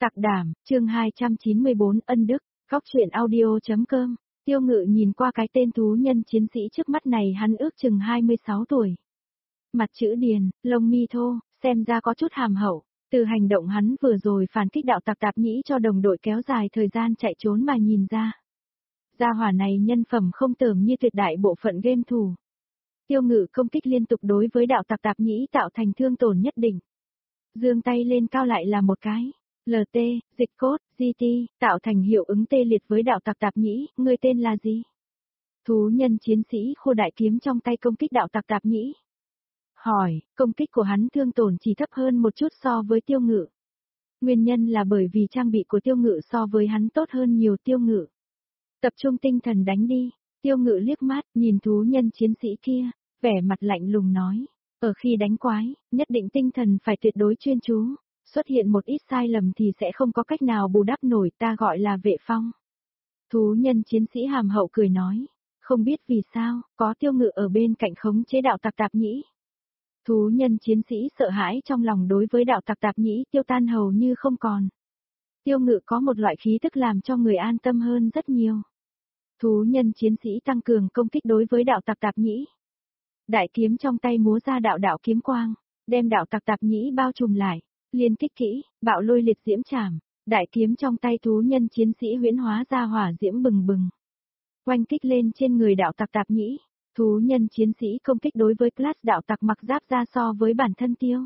Tặc đảm, chương 294 ân đức, góc truyện audio.com. Tiêu Ngự nhìn qua cái tên thú nhân chiến sĩ trước mắt này, hắn ước chừng 26 tuổi. Mặt chữ điền, lông mi thô, xem ra có chút hàm hậu. Từ hành động hắn vừa rồi phản kích đạo tặc tạp nhĩ cho đồng đội kéo dài thời gian chạy trốn mà nhìn ra. Gia hỏa này nhân phẩm không tởm như tuyệt đại bộ phận game thủ. Tiêu Ngự công kích liên tục đối với đạo tặc tạp nhĩ tạo thành thương tổn nhất định. Giương tay lên cao lại là một cái. LT, dịch cốt, GT, tạo thành hiệu ứng tê liệt với đạo tặc tạp nhĩ, ngươi tên là gì? Thú nhân chiến sĩ khô đại kiếm trong tay công kích đạo tặc tạp nhĩ. Hỏi, công kích của hắn thương tổn chỉ thấp hơn một chút so với Tiêu Ngự. Nguyên nhân là bởi vì trang bị của Tiêu Ngự so với hắn tốt hơn nhiều. Tiêu Ngự. Tập trung tinh thần đánh đi. Tiêu Ngự liếc mắt, nhìn thú nhân chiến sĩ kia, vẻ mặt lạnh lùng nói. Ở khi đánh quái, nhất định tinh thần phải tuyệt đối chuyên chú. Xuất hiện một ít sai lầm thì sẽ không có cách nào bù đắp nổi, ta gọi là vệ phong. Thú nhân chiến sĩ hàm hậu cười nói. Không biết vì sao, có Tiêu Ngự ở bên cạnh khống chế đạo tặc tạp nhĩ. Thú nhân chiến sĩ sợ hãi trong lòng đối với đạo tặc tạp nhĩ tiêu tan hầu như không còn. Tiêu Ngự có một loại khí tức làm cho người an tâm hơn rất nhiều. Thú nhân chiến sĩ tăng cường công kích đối với đạo tặc tạp nhĩ. Đại kiếm trong tay múa ra đạo đạo kiếm quang, đem đạo tặc tạp nhĩ bao trùm lại, liên kích kỹ, bạo lôi liệt diễm trảm. Đại kiếm trong tay thú nhân chiến sĩ huyễn hóa ra hỏa diễm bừng bừng, oanh kích lên trên người đạo tặc tạp nhĩ. Thú nhân chiến sĩ công kích đối với class đạo tặc mặc giáp ra so với bản thân Tiêu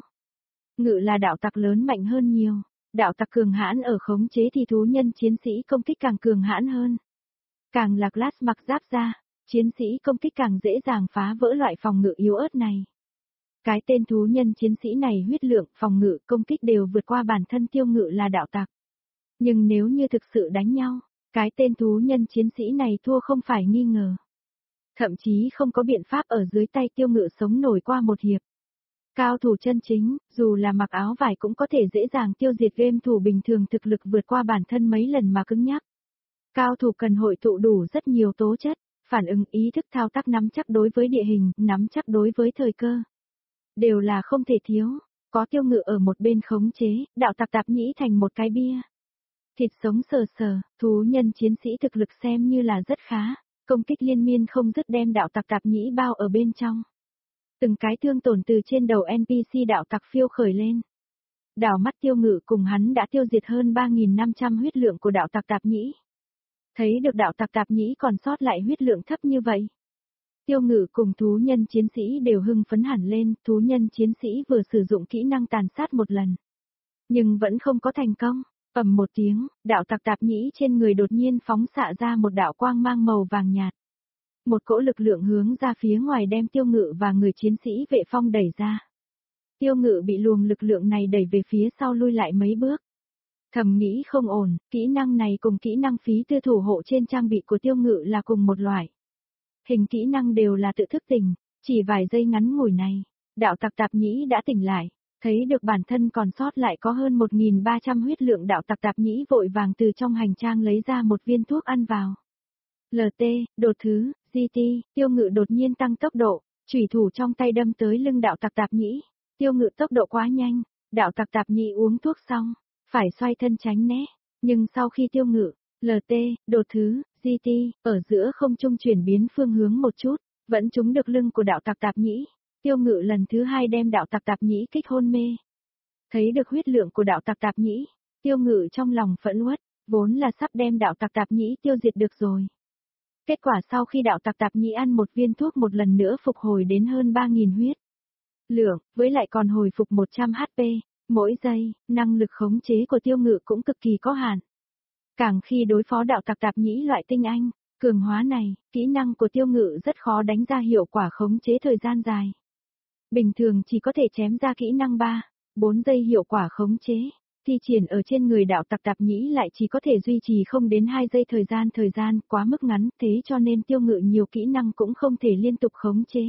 Ngự là đạo tặc lớn mạnh hơn nhiều. Đạo tặc cường hãn ở khống chế thì thú nhân chiến sĩ công kích càng cường hãn hơn. Càng là class mặc giáp ra, chiến sĩ công kích càng dễ dàng phá vỡ loại phòng ngự yếu ớt này. Cái tên thú nhân chiến sĩ này huyết lượng, phòng ngự, công kích đều vượt qua bản thân Tiêu Ngự là đạo tặc. Nhưng nếu như thực sự đánh nhau, cái tên thú nhân chiến sĩ này thua không phải nghi ngờ. Thậm chí không có biện pháp ở dưới tay Tiêu Ngự sống nổi qua một hiệp. Cao thủ chân chính, dù là mặc áo vải cũng có thể dễ dàng tiêu diệt game thủ bình thường thực lực vượt qua bản thân mấy lần mà cứng nhắc. Cao thủ cần hội tụ đủ rất nhiều tố chất, phản ứng ý thức thao tác nắm chắc đối với địa hình, nắm chắc đối với thời cơ. Đều là không thể thiếu, có Tiêu Ngự ở một bên khống chế, đạo tặc tạp nhĩ thành một cái bia. Thịt sống sờ sờ, thú nhân chiến sĩ thực lực xem như là rất khá. Công kích liên miên không dứt đem đạo tặc tạp nhĩ bao ở bên trong. Từng cái thương tổn từ trên đầu NPC đạo tặc phiêu khởi lên. Đảo mắt Tiêu Ngự cùng hắn đã tiêu diệt hơn 3.500 huyết lượng của đạo tặc tạp nhĩ. Thấy được đạo tặc tạp nhĩ còn sót lại huyết lượng thấp như vậy. Tiêu Ngự cùng thú nhân chiến sĩ đều hưng phấn hẳn lên, thú nhân chiến sĩ vừa sử dụng kỹ năng tàn sát một lần. Nhưng vẫn không có thành công. Ầm một tiếng, đạo tặc tạp nhĩ trên người đột nhiên phóng xạ ra một đạo quang mang màu vàng nhạt. Một cỗ lực lượng hướng ra phía ngoài đem Tiêu Ngự và người chiến sĩ vệ phong đẩy ra. Tiêu Ngự bị luồng lực lượng này đẩy về phía sau lui lại mấy bước. Thầm nghĩ không ổn, kỹ năng này cùng kỹ năng phí tư thủ hộ trên trang bị của Tiêu Ngự là cùng một loại. Hình kỹ năng đều là tự thức tỉnh, chỉ vài giây ngắn ngủi này, đạo tặc tạp nhĩ đã tỉnh lại. Thấy được bản thân còn sót lại có hơn 1.300 huyết lượng, đạo tặc tạp nhĩ vội vàng từ trong hành trang lấy ra một viên thuốc ăn vào. LT, đột thứ, GT, Tiêu Ngự đột nhiên tăng tốc độ, chủy thủ trong tay đâm tới lưng đạo tặc tạp nhĩ. Tiêu Ngự tốc độ quá nhanh, đạo tặc tạp nhĩ uống thuốc xong, phải xoay thân tránh né. Nhưng sau khi Tiêu Ngự, LT, đột thứ, GT, ở giữa không trung chuyển biến phương hướng một chút, vẫn trúng được lưng của đạo tặc tạp nhĩ. Tiêu Ngự lần thứ hai đem đạo tặc tạp nhĩ kích hôn mê. Thấy được huyết lượng của đạo tặc tạp nhĩ, Tiêu Ngự trong lòng phẫn uất, vốn là sắp đem đạo tặc tạp nhĩ tiêu diệt được rồi. Kết quả sau khi đạo tặc tạp nhĩ ăn một viên thuốc một lần nữa phục hồi đến hơn 3.000 huyết lượng, với lại còn hồi phục 100 HP, mỗi giây, năng lực khống chế của Tiêu Ngự cũng cực kỳ có hạn. Càng khi đối phó đạo tặc tạp nhĩ loại tinh anh, cường hóa này, kỹ năng của Tiêu Ngự rất khó đánh ra hiệu quả khống chế thời gian dài. Bình thường chỉ có thể chém ra kỹ năng 3, 4 giây hiệu quả khống chế, thi triển ở trên người đạo tặc tạp nhĩ lại chỉ có thể duy trì không đến 2 giây thời gian quá mức ngắn, thế cho nên Tiêu Ngự nhiều kỹ năng cũng không thể liên tục khống chế.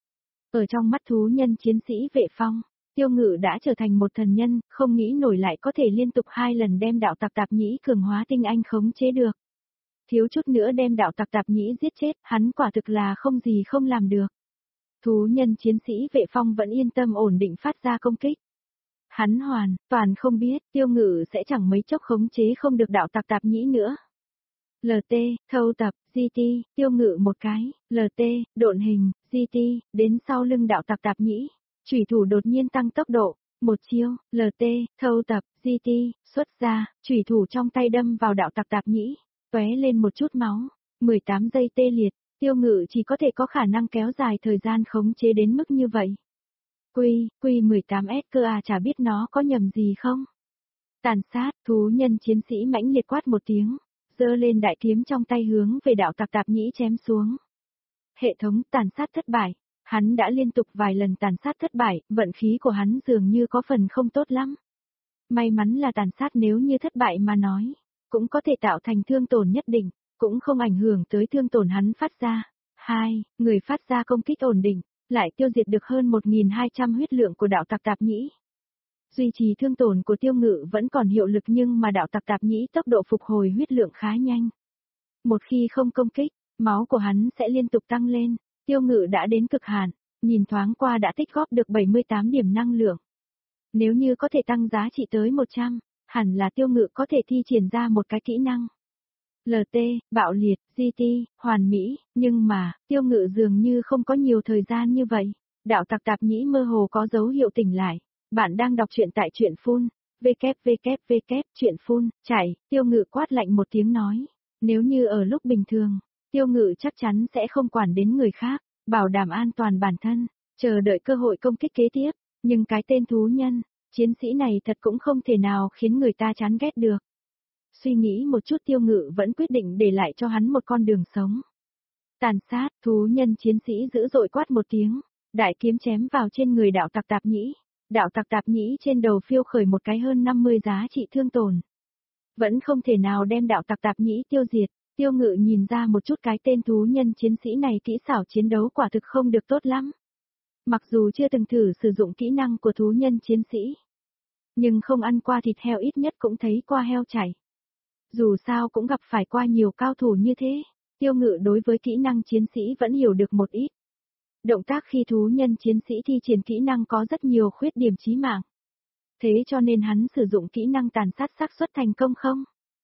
Ở trong mắt thú nhân chiến sĩ vệ phong, Tiêu Ngự đã trở thành một thần nhân, không nghĩ nổi lại có thể liên tục 2 lần đem đạo tặc tạp nhĩ cường hóa tinh anh khống chế được. Thiếu chút nữa đem đạo tặc tạp nhĩ giết chết, hắn quả thực là không gì không làm được. Thú nhân chiến sĩ vệ phong vẫn yên tâm ổn định phát ra công kích. Hắn hoàn toàn không biết Tiêu Ngự sẽ chẳng mấy chốc khống chế không được đạo tặc tạp nhĩ nữa. LT, thâu tập, GT, Tiêu Ngự một cái, LT, độn hình, GT, đến sau lưng đạo tặc tạp nhĩ. Chủy thủ đột nhiên tăng tốc độ, một chiêu, LT, thâu tập, GT, xuất ra, chủy thủ trong tay đâm vào đạo tặc tạp nhĩ, tóe lên một chút máu, 18 giây tê liệt, Tiêu Ngự chỉ có thể có khả năng kéo dài thời gian khống chế đến mức như vậy. Quy 18S cơ à, chả biết nó có nhầm gì không? Tàn sát, thú nhân chiến sĩ mãnh liệt quát một tiếng, giơ lên đại kiếm trong tay hướng về đạo tặc tạp nhĩ chém xuống. Hệ thống tàn sát thất bại, hắn đã liên tục vài lần tàn sát thất bại, vận khí của hắn dường như có phần không tốt lắm. May mắn là tàn sát nếu như thất bại mà nói, cũng có thể tạo thành thương tổn nhất định, cũng không ảnh hưởng tới thương tổn hắn phát ra. 2. Người phát ra công kích ổn định, lại tiêu diệt được hơn 1.200 huyết lượng của đạo tặc tạp nhĩ. Duy trì thương tổn của Tiêu Ngự vẫn còn hiệu lực nhưng mà đạo tặc tạp nhĩ tốc độ phục hồi huyết lượng khá nhanh. Một khi không công kích, máu của hắn sẽ liên tục tăng lên. Tiêu Ngự đã đến cực hạn, nhìn thoáng qua đã tích góp được 78 điểm năng lượng. Nếu như có thể tăng giá trị tới 100, hẳn là Tiêu Ngự có thể thi triển ra một cái kỹ năng. LT, bạo liệt, GT, hoàn mỹ, nhưng mà, Tiêu Ngự dường như không có nhiều thời gian như vậy. Đạo tặc tạp nhĩ mơ hồ có dấu hiệu tỉnh lại. Bạn đang đọc truyện tại truyện phun, www, truyện phun, chạy, Tiêu Ngự quát lạnh một tiếng nói. Nếu như ở lúc bình thường, Tiêu Ngự chắc chắn sẽ không quản đến người khác, bảo đảm an toàn bản thân, chờ đợi cơ hội công kích kế tiếp, nhưng cái tên thú nhân, chiến sĩ này thật cũng không thể nào khiến người ta chán ghét được. Suy nghĩ một chút Tiêu Ngự vẫn quyết định để lại cho hắn một con đường sống. Tàn sát, thú nhân chiến sĩ dữ dội quát một tiếng, đại kiếm chém vào trên người đạo tặc tạp nhĩ. Đạo tặc tạp nhĩ trên đầu phiêu khởi một cái hơn 50 giá trị thương tổn. Vẫn không thể nào đem đạo tặc tạp nhĩ tiêu diệt, Tiêu Ngự nhìn ra một chút cái tên thú nhân chiến sĩ này kỹ xảo chiến đấu quả thực không được tốt lắm. Mặc dù chưa từng thử sử dụng kỹ năng của thú nhân chiến sĩ, nhưng không ăn qua thịt heo ít nhất cũng thấy qua heo chảy. Dù sao cũng gặp phải qua nhiều cao thủ như thế, Tiêu Ngự đối với kỹ năng chiến sĩ vẫn hiểu được một ít. Động tác khi thú nhân chiến sĩ thi triển kỹ năng có rất nhiều khuyết điểm chí mạng. Thế cho nên hắn sử dụng kỹ năng tàn sát xác suất thành công không?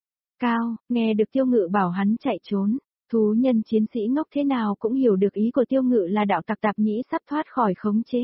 Cao, nghe được Tiêu Ngự bảo hắn chạy trốn, thú nhân chiến sĩ ngốc thế nào cũng hiểu được ý của Tiêu Ngự là đạo tặc tạp nhĩ sắp thoát khỏi khống chế.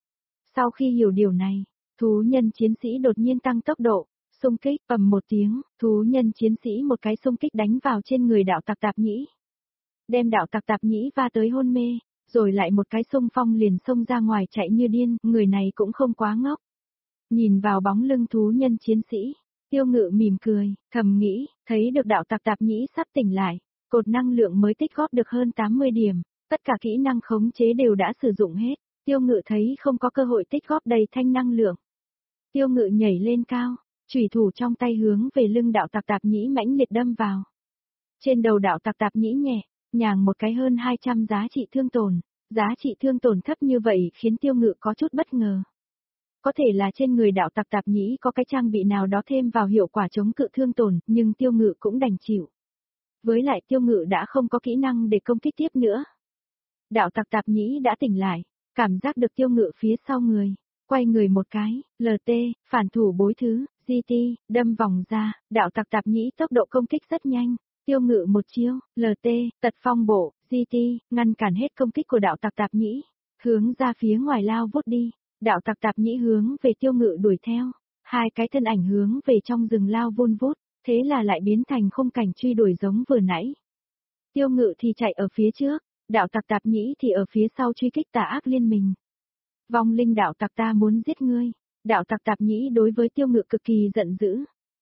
Sau khi hiểu điều này, thú nhân chiến sĩ đột nhiên tăng tốc độ, xung kích, ầm một tiếng, thú nhân chiến sĩ một cái xung kích đánh vào trên người đạo tặc tạp nhĩ. Đem đạo tặc tạp nhĩ va tới hôn mê, rồi lại một cái xung phong liền xông ra ngoài chạy như điên, người này cũng không quá ngốc. Nhìn vào bóng lưng thú nhân chiến sĩ, Tiêu Ngự mỉm cười, thầm nghĩ, thấy được đạo tặc tạp nhĩ sắp tỉnh lại, cột năng lượng mới tích góp được hơn 80 điểm, tất cả kỹ năng khống chế đều đã sử dụng hết, Tiêu Ngự thấy không có cơ hội tích góp đầy thanh năng lượng. Tiêu Ngự nhảy lên cao, chủy thủ trong tay hướng về lưng đạo tặc tạp nhĩ mãnh liệt đâm vào. Trên đầu đạo tặc tạp nhĩ nhẹ, nhàng một cái hơn 200 giá trị thương tổn, giá trị thương tổn thấp như vậy khiến Tiêu Ngự có chút bất ngờ. Có thể là trên người đạo tặc tạp nhĩ có cái trang bị nào đó thêm vào hiệu quả chống cự thương tổn, nhưng Tiêu Ngự cũng đành chịu. Với lại Tiêu Ngự đã không có kỹ năng để công kích tiếp nữa. Đạo tặc tạp nhĩ đã tỉnh lại, cảm giác được Tiêu Ngự phía sau người, quay người một cái, LT, phản thủ bối thứ, GT, đâm vòng ra, đạo tặc tạp nhĩ tốc độ công kích rất nhanh. Tiêu Ngự một chiêu, LT, tật phong bộ, GT, ngăn cản hết công kích của đạo tặc tạp nhĩ, hướng ra phía ngoài lao vút đi, đạo tặc tạp nhĩ hướng về Tiêu Ngự đuổi theo, hai cái thân ảnh hướng về trong rừng lao vun vút, thế là lại biến thành khung cảnh truy đuổi giống vừa nãy. Tiêu Ngự thì chạy ở phía trước, đạo tặc tạp nhĩ thì ở phía sau truy kích tà ác liên minh. Vong linh đạo tặc ta muốn giết ngươi, đạo tặc tạp nhĩ đối với Tiêu Ngự cực kỳ giận dữ.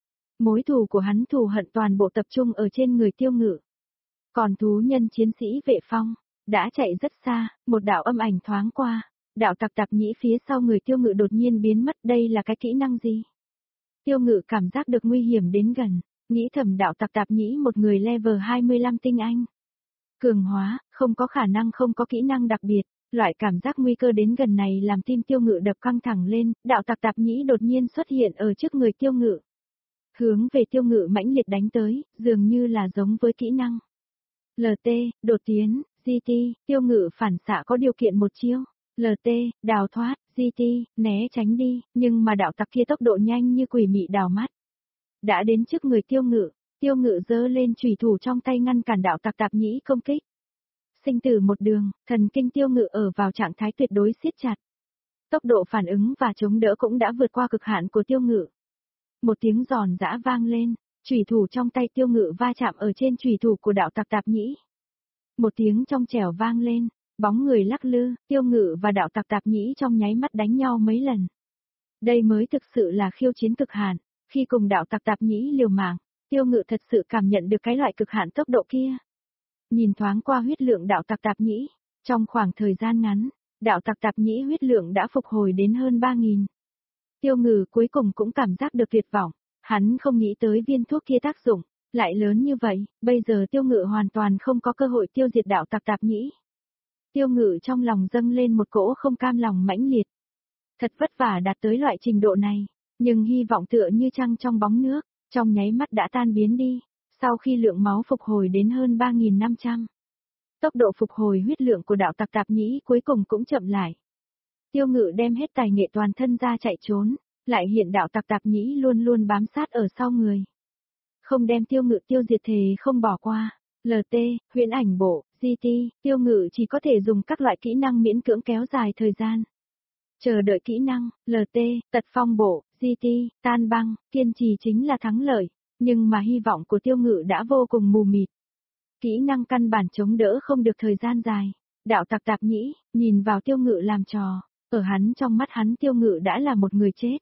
Mối thù của hắn thù hận toàn bộ tập trung ở trên người Tiêu Ngự. Còn thú nhân chiến sĩ vệ phong, đã chạy rất xa, một đạo âm ảnh thoáng qua, đạo tặc tạp nhĩ phía sau người Tiêu Ngự đột nhiên biến mất, đây là cái kỹ năng gì? Tiêu Ngự cảm giác được nguy hiểm đến gần, nghĩ thầm đạo tặc tạp nhĩ một người level 25 tinh anh. Cường hóa, không có khả năng không có kỹ năng đặc biệt, loại cảm giác nguy cơ đến gần này làm tim Tiêu Ngự đập căng thẳng lên, đạo tặc tạp nhĩ đột nhiên xuất hiện ở trước người Tiêu Ngự. Hướng về Tiêu Ngự mãnh liệt đánh tới, dường như là giống với kỹ năng. LT, đột tiến, GT, Tiêu Ngự phản xạ có điều kiện một chiêu. LT, đào thoát, GT, né tránh đi, nhưng mà đạo tặc kia tốc độ nhanh như quỷ mị đảo mắt. Đã đến trước người Tiêu Ngự giơ lên chùy thủ trong tay ngăn cản đạo tặc Tạp Nhĩ công kích. Sinh tử một đường, thần kinh Tiêu Ngự ở vào trạng thái tuyệt đối siết chặt. Tốc độ phản ứng và chống đỡ cũng đã vượt qua cực hạn của Tiêu Ngự. Một tiếng giòn giã vang lên, chùy thủ trong tay Tiêu Ngự va chạm ở trên chùy thủ của đạo tặc Tạp Nhĩ. Một tiếng trong trẻo vang lên, bóng người lắc lư, Tiêu Ngự và đạo tặc Tạp Nhĩ trong nháy mắt đánh nhau mấy lần. Đây mới thực sự là khiêu chiến cực hạn, khi cùng đạo tặc Tạp Nhĩ liều mạng, Tiêu Ngự thật sự cảm nhận được cái loại cực hạn tốc độ kia. Nhìn thoáng qua huyết lượng đạo tặc Tạp Nhĩ, trong khoảng thời gian ngắn, đạo tặc Tạp Nhĩ huyết lượng đã phục hồi đến hơn 3.000. Tiêu Ngự cuối cùng cũng cảm giác được tuyệt vọng, hắn không nghĩ tới viên thuốc kia tác dụng lại lớn như vậy, bây giờ Tiêu Ngự hoàn toàn không có cơ hội tiêu diệt đạo tặc Tạp Nhĩ. Tiêu Ngự trong lòng dâng lên một cỗ không cam lòng mãnh liệt. Thật vất vả đạt tới loại trình độ này, nhưng hy vọng tựa như trăng trong bóng nước, trong nháy mắt đã tan biến đi, sau khi lượng máu phục hồi đến hơn 3.500. Tốc độ phục hồi huyết lượng của đạo tặc Tạp Nhĩ cuối cùng cũng chậm lại. Tiêu Ngự đem hết tài nghệ toàn thân ra chạy trốn, lại hiện đạo tặc Tạp Nhĩ luôn luôn bám sát ở sau người. Không đem Tiêu Ngự tiêu diệt thề không bỏ qua. LT, huyễn ảnh bộ, GT, Tiêu Ngự chỉ có thể dùng các loại kỹ năng miễn cưỡng kéo dài thời gian. Chờ đợi kỹ năng, LT, tật phong bộ, GT, tan băng, kiên trì chính là thắng lợi, nhưng mà hy vọng của Tiêu Ngự đã vô cùng mù mịt. Kỹ năng căn bản chống đỡ không được thời gian dài. Đạo tặc Tạp Nhĩ, nhìn vào Tiêu Ngự làm trò, ở hắn trong mắt hắn Tiêu Ngự đã là một người chết.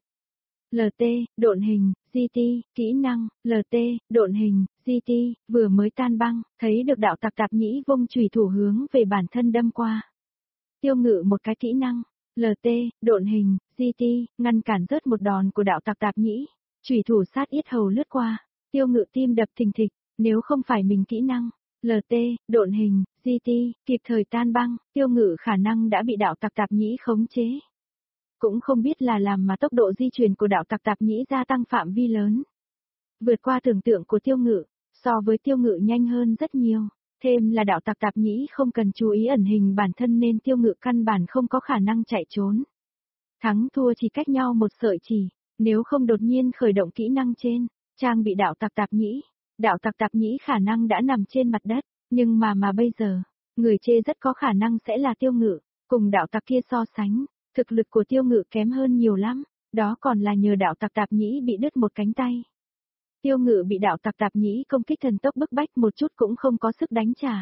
LT, độn hình, GT, kỹ năng, LT, độn hình, GT, vừa mới tan băng, thấy được đạo tặc Tạp Nhĩ vung chùy thủ hướng về bản thân đâm qua. Tiêu Ngự một cái kỹ năng, LT, độn hình, GT, ngăn cản rớt một đòn của đạo tặc Tạp Nhĩ, chùy thủ sát yết hầu lướt qua, Tiêu Ngự tim đập thình thịch, nếu không phải mình kỹ năng, LT, độn hình, GT, kịp thời tan băng, Tiêu Ngự khả năng đã bị đạo tặc Tạp Nhĩ khống chế. Cũng không biết là làm mà tốc độ di chuyển của đạo tặc Tạp Nhĩ gia tăng phạm vi lớn. Vượt qua tưởng tượng của Tiêu Ngự, so với Tiêu Ngự nhanh hơn rất nhiều. Thêm là đạo tặc Tạp Nhĩ không cần chú ý ẩn hình bản thân nên Tiêu Ngự căn bản không có khả năng chạy trốn. Thắng thua chỉ cách nhau một sợi chỉ, nếu không đột nhiên khởi động kỹ năng trên, trang bị đạo tặc Tạp Nhĩ. Đạo tặc Tạp Nhĩ khả năng đã nằm trên mặt đất, nhưng mà bây giờ, người chê rất có khả năng sẽ là Tiêu Ngự, cùng đạo tặc kia so sánh. Thực lực của Tiêu Ngự kém hơn nhiều lắm, đó còn là nhờ đạo tặc Tạp Nhĩ bị đứt một cánh tay. Tiêu Ngự bị đạo tặc Tạp Nhĩ công kích thần tốc bức bách một chút cũng không có sức đánh trả.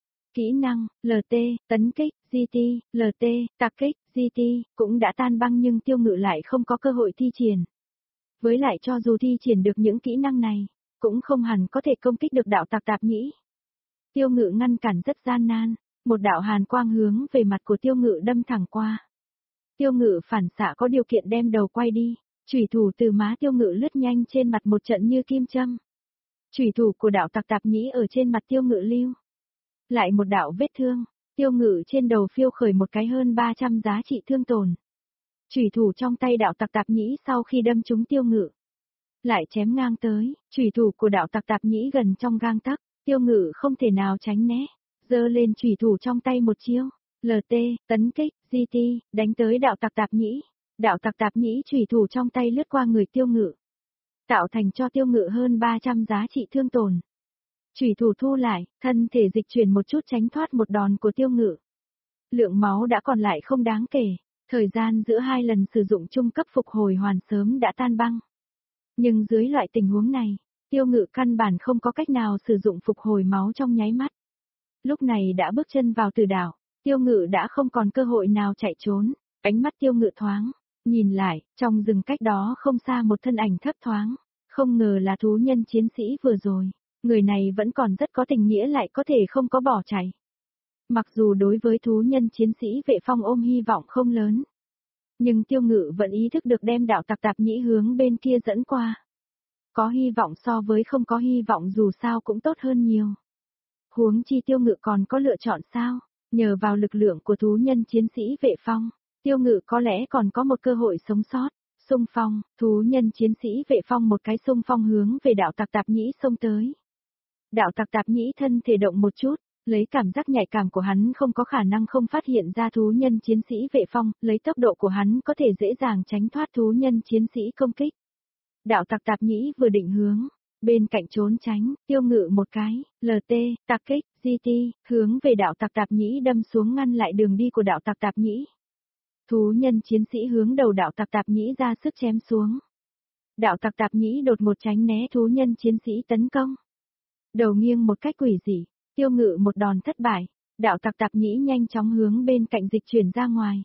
Kỹ năng, LT, tấn kích, GT, LT, tạc kích, GT, cũng đã tan băng nhưng Tiêu Ngự lại không có cơ hội thi triển. Với lại cho dù thi triển được những kỹ năng này, cũng không hẳn có thể công kích được đạo tặc Tạp Nhĩ. Tiêu Ngự ngăn cản rất gian nan, một đạo hàn quang hướng về mặt của Tiêu Ngự đâm thẳng qua. Tiêu Ngự phản xạ có điều kiện đem đầu quay đi, chủy thủ từ má Tiêu Ngự lướt nhanh trên mặt một trận như kim châm. Chủy thủ của đạo tặc Tạp Nhĩ ở trên mặt Tiêu Ngự lưu. Lại một đạo vết thương, Tiêu Ngự trên đầu phiêu khởi một cái hơn 300 giá trị thương tổn. Chủy thủ trong tay đạo tặc Tạp Nhĩ sau khi đâm trúng Tiêu Ngự, lại chém ngang tới, chủy thủ của đạo tặc Tạp Nhĩ gần trong gang tấc, Tiêu Ngự không thể nào tránh né, giơ lên chủy thủ trong tay một chiêu. LT, tấn kích, GT, đánh tới đạo tặc Tạp Nhĩ. Đạo tặc Tạp Nhĩ chủy thủ trong tay lướt qua người Tiêu Ngự, tạo thành cho Tiêu Ngự hơn 300 giá trị thương tổn. Chủy thủ thu lại, thân thể dịch chuyển một chút tránh thoát một đòn của Tiêu Ngự. Lượng máu đã còn lại không đáng kể, thời gian giữa hai lần sử dụng trung cấp phục hồi hoàn sớm đã tan băng. Nhưng dưới loại tình huống này, Tiêu Ngự căn bản không có cách nào sử dụng phục hồi máu trong nháy mắt. Lúc này đã bước chân vào tử đảo. Tiêu Ngự đã không còn cơ hội nào chạy trốn, ánh mắt Tiêu Ngự thoáng, nhìn lại, trong rừng cách đó không xa một thân ảnh thấp thoáng, không ngờ là thú nhân chiến sĩ vừa rồi, người này vẫn còn rất có tình nghĩa lại có thể không có bỏ chạy. Mặc dù đối với thú nhân chiến sĩ Vệ Phong ôm hy vọng không lớn, nhưng Tiêu Ngự vẫn ý thức được đem đạo tặc Tạp Nhĩ hướng bên kia dẫn qua. Có hy vọng so với không có hy vọng dù sao cũng tốt hơn nhiều. Huống chi Tiêu Ngự còn có lựa chọn sao? Nhờ vào lực lượng của thú nhân chiến sĩ Vệ Phong, Tiêu Ngự có lẽ còn có một cơ hội sống sót. Xung phong, thú nhân chiến sĩ Vệ Phong một cái xung phong hướng về đạo tặc Tạp Nhĩ xông tới. Đạo tặc Tạp Nhĩ thân thể động một chút, Lấy cảm giác nhạy cảm của hắn không có khả năng không phát hiện ra thú nhân chiến sĩ vệ phong, lấy tốc độ của hắn có thể dễ dàng tránh thoát thú nhân chiến sĩ công kích. Đạo tặc tạp nhĩ vừa định hướng, bên cạnh trốn tránh, Tiêu Ngự một cái, LT, tạc kích, GT, hướng về đạo tặc tạp nhĩ đâm xuống ngăn lại đường đi của đạo tặc tạp nhĩ. Thú nhân chiến sĩ hướng đầu đạo tặc tạp nhĩ ra sức chém xuống. Đạo tặc tạp nhĩ đột ngột tránh né thú nhân chiến sĩ tấn công. Đầu nghiêng một cách quỷ dị, Tiêu Ngự một đòn thất bại, đạo tặc tạp nhĩ nhanh chóng hướng bên cạnh dịch chuyển ra ngoài.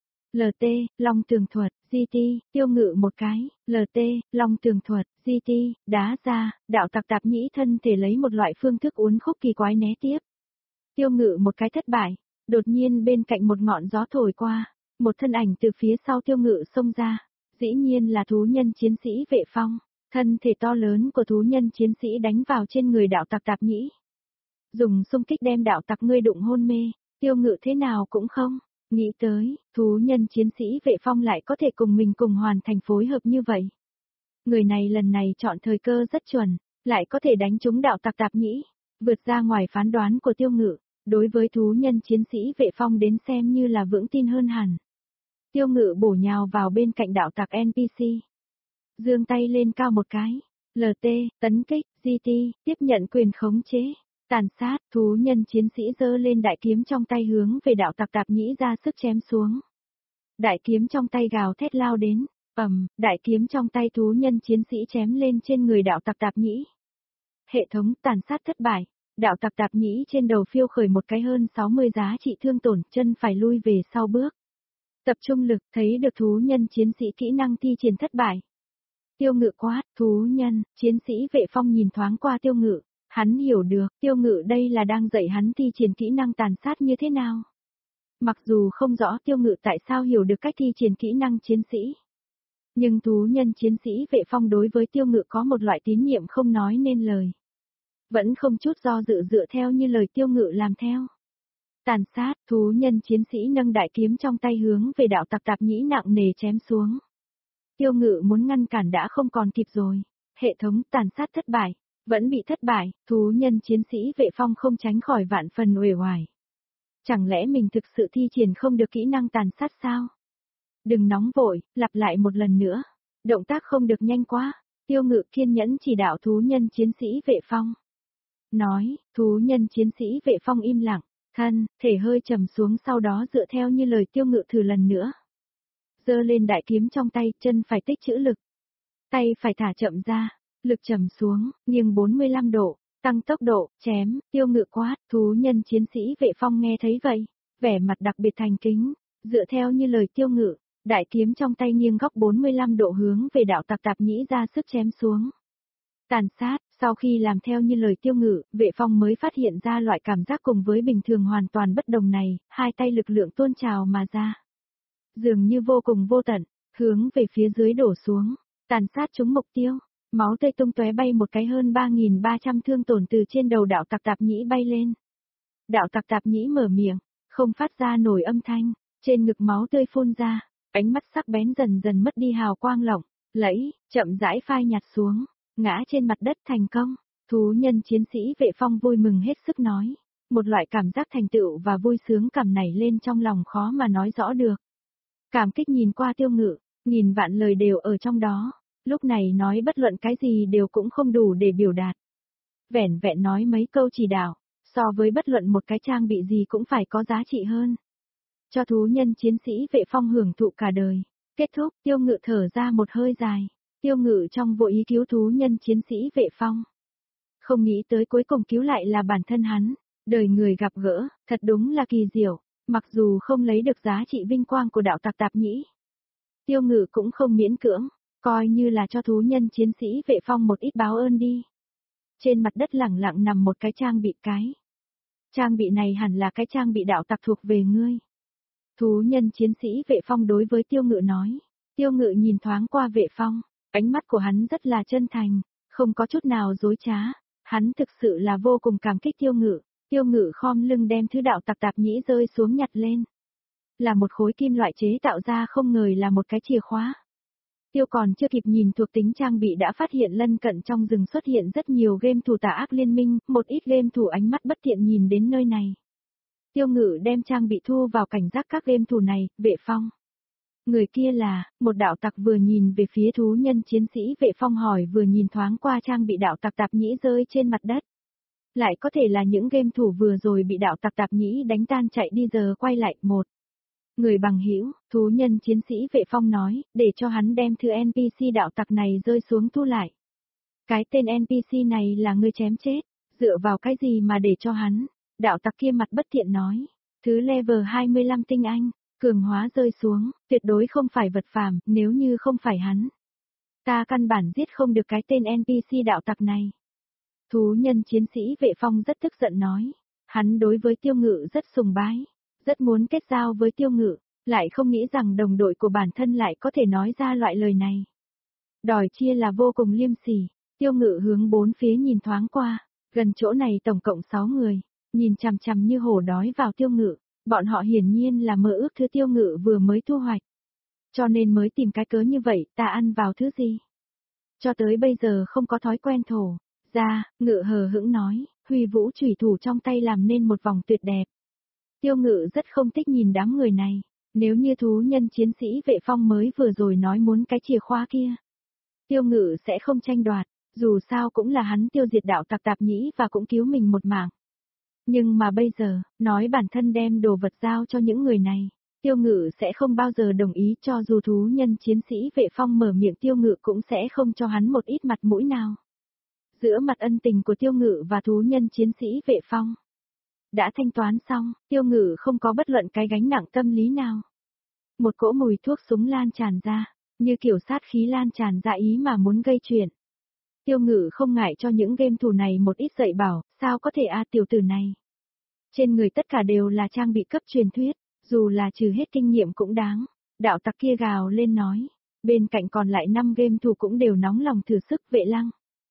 LT, Long Tường Thuật, GT, Tiêu Ngự một cái, LT, Long Tường Thuật, GT, đá ra, đạo tặc tạp nhĩ thân thể lấy một loại phương thức uốn khúc kỳ quái né tiếp. Tiêu Ngự một cái thất bại, đột nhiên bên cạnh một ngọn gió thổi qua, một thân ảnh từ phía sau Tiêu Ngự xông ra, dĩ nhiên là thú nhân chiến sĩ vệ phong, thân thể to lớn của thú nhân chiến sĩ đánh vào trên người đạo tặc tạp nhĩ. Dùng xung kích đem đạo tặc ngươi đụng hôn mê, Tiêu Ngự thế nào cũng không nghĩ tới, thú nhân chiến sĩ vệ phong lại có thể cùng mình cùng hoàn thành phối hợp như vậy. Người này lần này chọn thời cơ rất chuẩn, lại có thể đánh trúng đạo tặc tạp nhĩ, vượt ra ngoài phán đoán của Tiêu Ngự, đối với thú nhân chiến sĩ vệ phong đến xem như là vững tin hơn hẳn. Tiêu Ngự bổ nhào vào bên cạnh đạo tặc NPC. Giương tay lên cao một cái, LT, tấn kích, GT, tiếp nhận quyền khống chế. Tàn sát, thú nhân chiến sĩ giơ lên đại kiếm trong tay hướng về đạo tặc tạp nhĩ ra sức chém xuống. Đại kiếm trong tay gào thét lao đến, đại kiếm trong tay thú nhân chiến sĩ chém lên trên người đạo tặc tạp nhĩ. Hệ thống tàn sát thất bại, đạo tặc tạp nhĩ trên đầu phiêu khởi một cái hơn 60 giá trị thương tổn, chân phải lui về sau bước. Tập trung lực, thấy được thú nhân chiến sĩ kỹ năng thi triển thất bại. Tiêu Ngự quát, thú nhân, chiến sĩ vệ phong nhìn thoáng qua Tiêu Ngự. Hắn hiểu được, Tiêu Ngự đây là đang dạy hắn thi triển kỹ năng tàn sát như thế nào. Mặc dù không rõ Tiêu Ngự tại sao hiểu được cách thi triển kỹ năng chiến sĩ. Nhưng thú nhân chiến sĩ vệ phong đối với Tiêu Ngự có một loại tín nhiệm không nói nên lời. Vẫn không chút do dự dựa theo như lời Tiêu Ngự làm theo. Tàn sát, thú nhân chiến sĩ nâng đại kiếm trong tay hướng về đạo tặc tạp nhĩ nặng nề chém xuống. Tiêu Ngự muốn ngăn cản đã không còn kịp rồi. Hệ thống tàn sát thất bại. Vẫn bị thất bại, thú nhân chiến sĩ vệ phong không tránh khỏi vạn phần uể oải. Chẳng lẽ mình thực sự thi triển không được kỹ năng tàn sát sao? Đừng nóng vội, lặp lại một lần nữa. Động tác không được nhanh quá. Tiêu Ngự kiên nhẫn chỉ đạo thú nhân chiến sĩ vệ phong. Nói, thú nhân chiến sĩ vệ phong im lặng, thân, thể hơi trầm xuống sau đó dựa theo như lời Tiêu Ngự thử lần nữa. Giơ lên đại kiếm trong tay, chân phải tích trữ lực. Tay phải thả chậm ra. Lực trầm xuống, nghiêng 45 độ, tăng tốc độ, chém, Tiêu Ngự quát, thú nhân chiến sĩ vệ phong nghe thấy vậy, vẻ mặt đặc biệt thành kính, dựa theo như lời Tiêu Ngự, đại kiếm trong tay nghiêng góc 45 độ hướng về đạo tặc tạp nhĩ ra sức chém xuống. Tàn sát, sau khi làm theo như lời Tiêu Ngự, vệ phong mới phát hiện ra loại cảm giác cùng với bình thường hoàn toàn bất đồng này, hai tay lực lượng tuôn trào mà ra. Dường như vô cùng vô tận, hướng về phía dưới đổ xuống, tàn sát trúng mục tiêu. Máu tươi tung tóe bay một cái hơn 3.300 thương tổn từ trên đầu đạo tặc tạp nhĩ bay lên. Đạo tặc tạp nhĩ mở miệng, không phát ra nổi âm thanh, trên ngực máu tươi phun ra, ánh mắt sắc bén dần dần mất đi hào quang lỏng, lẫy, chậm rãi phai nhạt xuống, ngã trên mặt đất thành công. Thú nhân chiến sĩ vệ phong vui mừng hết sức nói, một loại cảm giác thành tựu và vui sướng cảm nảy lên trong lòng khó mà nói rõ được. Cảm kích nhìn qua Tiêu Ngự, nghìn vạn lời đều ở trong đó. Lúc này nói bất luận cái gì đều cũng không đủ để biểu đạt. Vẻn vẹn nói mấy câu chỉ đạo, so với bất luận một cái trang bị gì cũng phải có giá trị hơn. Cho thú nhân chiến sĩ vệ phong hưởng thụ cả đời. Kết thúc, Tiêu Ngự thở ra một hơi dài. Tiêu Ngự trong vô ý cứu thú nhân chiến sĩ vệ phong. Không nghĩ tới cuối cùng cứu lại là bản thân hắn. Đời người gặp gỡ, thật đúng là kỳ diệu. Mặc dù không lấy được giá trị vinh quang của đạo tặc tạp nhĩ. Tiêu Ngự cũng không miễn cưỡng. Coi như là cho thú nhân chiến sĩ vệ phong một ít báo ơn đi. Trên mặt đất lẳng lặng nằm một cái trang bị cái. Trang bị này hẳn là cái trang bị đạo tặc thuộc về ngươi. Thú nhân chiến sĩ vệ phong đối với Tiêu Ngự nói. Tiêu Ngự nhìn thoáng qua vệ phong, ánh mắt của hắn rất là chân thành, không có chút nào dối trá. Hắn thực sự là vô cùng cảm kích Tiêu Ngự. Tiêu Ngự khom lưng đem thứ đạo tặc tạp nhĩ rơi xuống nhặt lên. Là một khối kim loại chế tạo ra không ngờ là một cái chìa khóa. Tiêu còn chưa kịp nhìn thuộc tính trang bị đã phát hiện lân cận trong rừng xuất hiện rất nhiều game thủ tà ác liên minh, một ít game thủ ánh mắt bất thiện nhìn đến nơi này. Tiêu Ngự đem trang bị thu vào cảnh giác các game thủ này, Vệ Phong. Người kia là, một đạo tặc vừa nhìn về phía thú nhân chiến sĩ Vệ Phong hỏi vừa nhìn thoáng qua trang bị đạo tặc tạp nhĩ rơi trên mặt đất. Lại có thể là những game thủ vừa rồi bị đạo tặc tạp nhĩ đánh tan chạy đi giờ quay lại một. Người bằng hữu, thú nhân chiến sĩ Vệ Phong nói, để cho hắn đem thư NPC đạo tặc này rơi xuống thu lại. Cái tên NPC này là người chém chết, dựa vào cái gì mà để cho hắn? Đạo tặc kia mặt bất thiện nói, thứ level 25 tinh anh, cường hóa rơi xuống, tuyệt đối không phải vật phàm, nếu như không phải hắn. Ta căn bản giết không được cái tên NPC đạo tặc này. Thú nhân chiến sĩ Vệ Phong rất tức giận nói, hắn đối với Tiêu Ngự rất sùng bái, rất muốn kết giao với Tiêu Ngự, lại không nghĩ rằng đồng đội của bản thân lại có thể nói ra loại lời này. Đòi chia là vô cùng liêm sỉ, Tiêu Ngự hướng bốn phía nhìn thoáng qua, gần chỗ này tổng cộng 6 người, nhìn chằm chằm như hổ đói vào Tiêu Ngự, bọn họ hiển nhiên là mơ ước thứ Tiêu Ngự vừa mới thu hoạch. Cho nên mới tìm cái cớ như vậy, ta ăn vào thứ gì? Cho tới bây giờ không có thói quen thổ. Ra, Ngự hờ hững nói, huy vũ chủy thủ trong tay làm nên một vòng tuyệt đẹp. Tiêu Ngự rất không thích nhìn đám người này, nếu như thú nhân chiến sĩ Vệ Phong mới vừa rồi nói muốn cái chìa khóa kia. Tiêu Ngự sẽ không tranh đoạt, dù sao cũng là hắn tiêu diệt đạo tặc tạp nhĩ và cũng cứu mình một mạng. Nhưng mà bây giờ, nói bản thân đem đồ vật giao cho những người này, Tiêu Ngự sẽ không bao giờ đồng ý cho dù thú nhân chiến sĩ Vệ Phong mở miệng Tiêu Ngự cũng sẽ không cho hắn một ít mặt mũi nào. Giữa mặt ân tình của Tiêu Ngự và thú nhân chiến sĩ Vệ Phong. Đã thanh toán xong, Tiêu Ngự không có bất luận cái gánh nặng tâm lý nào. Một cỗ mùi thuốc súng lan tràn ra, như kiểu sát khí lan tràn ra ý mà muốn gây chuyện. Tiêu Ngự không ngại cho những game thủ này một ít dạy bảo, sao có thể tiểu tử này. Trên người tất cả đều là trang bị cấp truyền thuyết, dù là trừ hết kinh nghiệm cũng đáng. Đạo tặc kia gào lên nói, bên cạnh còn lại 5 game thủ cũng đều nóng lòng thử sức. Vệ Lăng.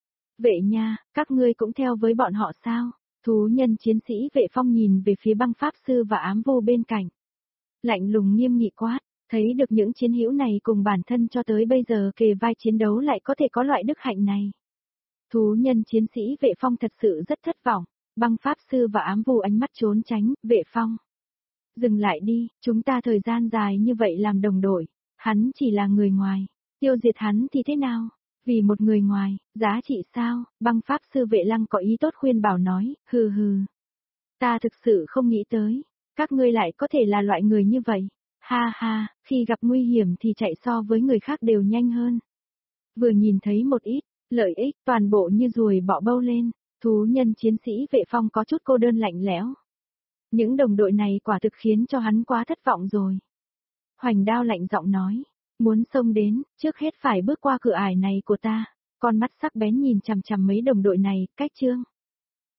Vậy nha, các ngươi cũng theo với bọn họ sao? Thú nhân chiến sĩ Vệ Phong nhìn về phía băng pháp sư và ám vô bên cạnh. Lạnh lùng nghiêm nghị quát, thấy được những chiến hữu này cùng bản thân cho tới bây giờ kề vai chiến đấu lại có thể có loại đức hạnh này. Thú nhân chiến sĩ Vệ Phong thật sự rất thất vọng, băng pháp sư và ám vô ánh mắt trốn tránh. Vệ Phong. Dừng lại đi, chúng ta thời gian dài như vậy làm đồng đội, hắn chỉ là người ngoài, tiêu diệt hắn thì thế nào? Vì một người ngoài, giá trị sao? Băng pháp sư Vệ Lăng có ý tốt khuyên bảo nói, hừ hừ. Ta thực sự không nghĩ tới, các ngươi lại có thể là loại người như vậy. Ha ha, khi gặp nguy hiểm thì chạy so với người khác đều nhanh hơn. Vừa nhìn thấy một ít, lợi ích toàn bộ như ruồi bọ bâu lên, thú nhân chiến sĩ Vệ Phong có chút cô đơn lạnh lẽo. Những đồng đội này quả thực khiến cho hắn quá thất vọng rồi. Hoành Đao lạnh giọng nói. Muốn xông đến, trước hết phải bước qua cửa ải này của ta. Con mắt sắc bén nhìn chằm chằm mấy đồng đội này, cách chương.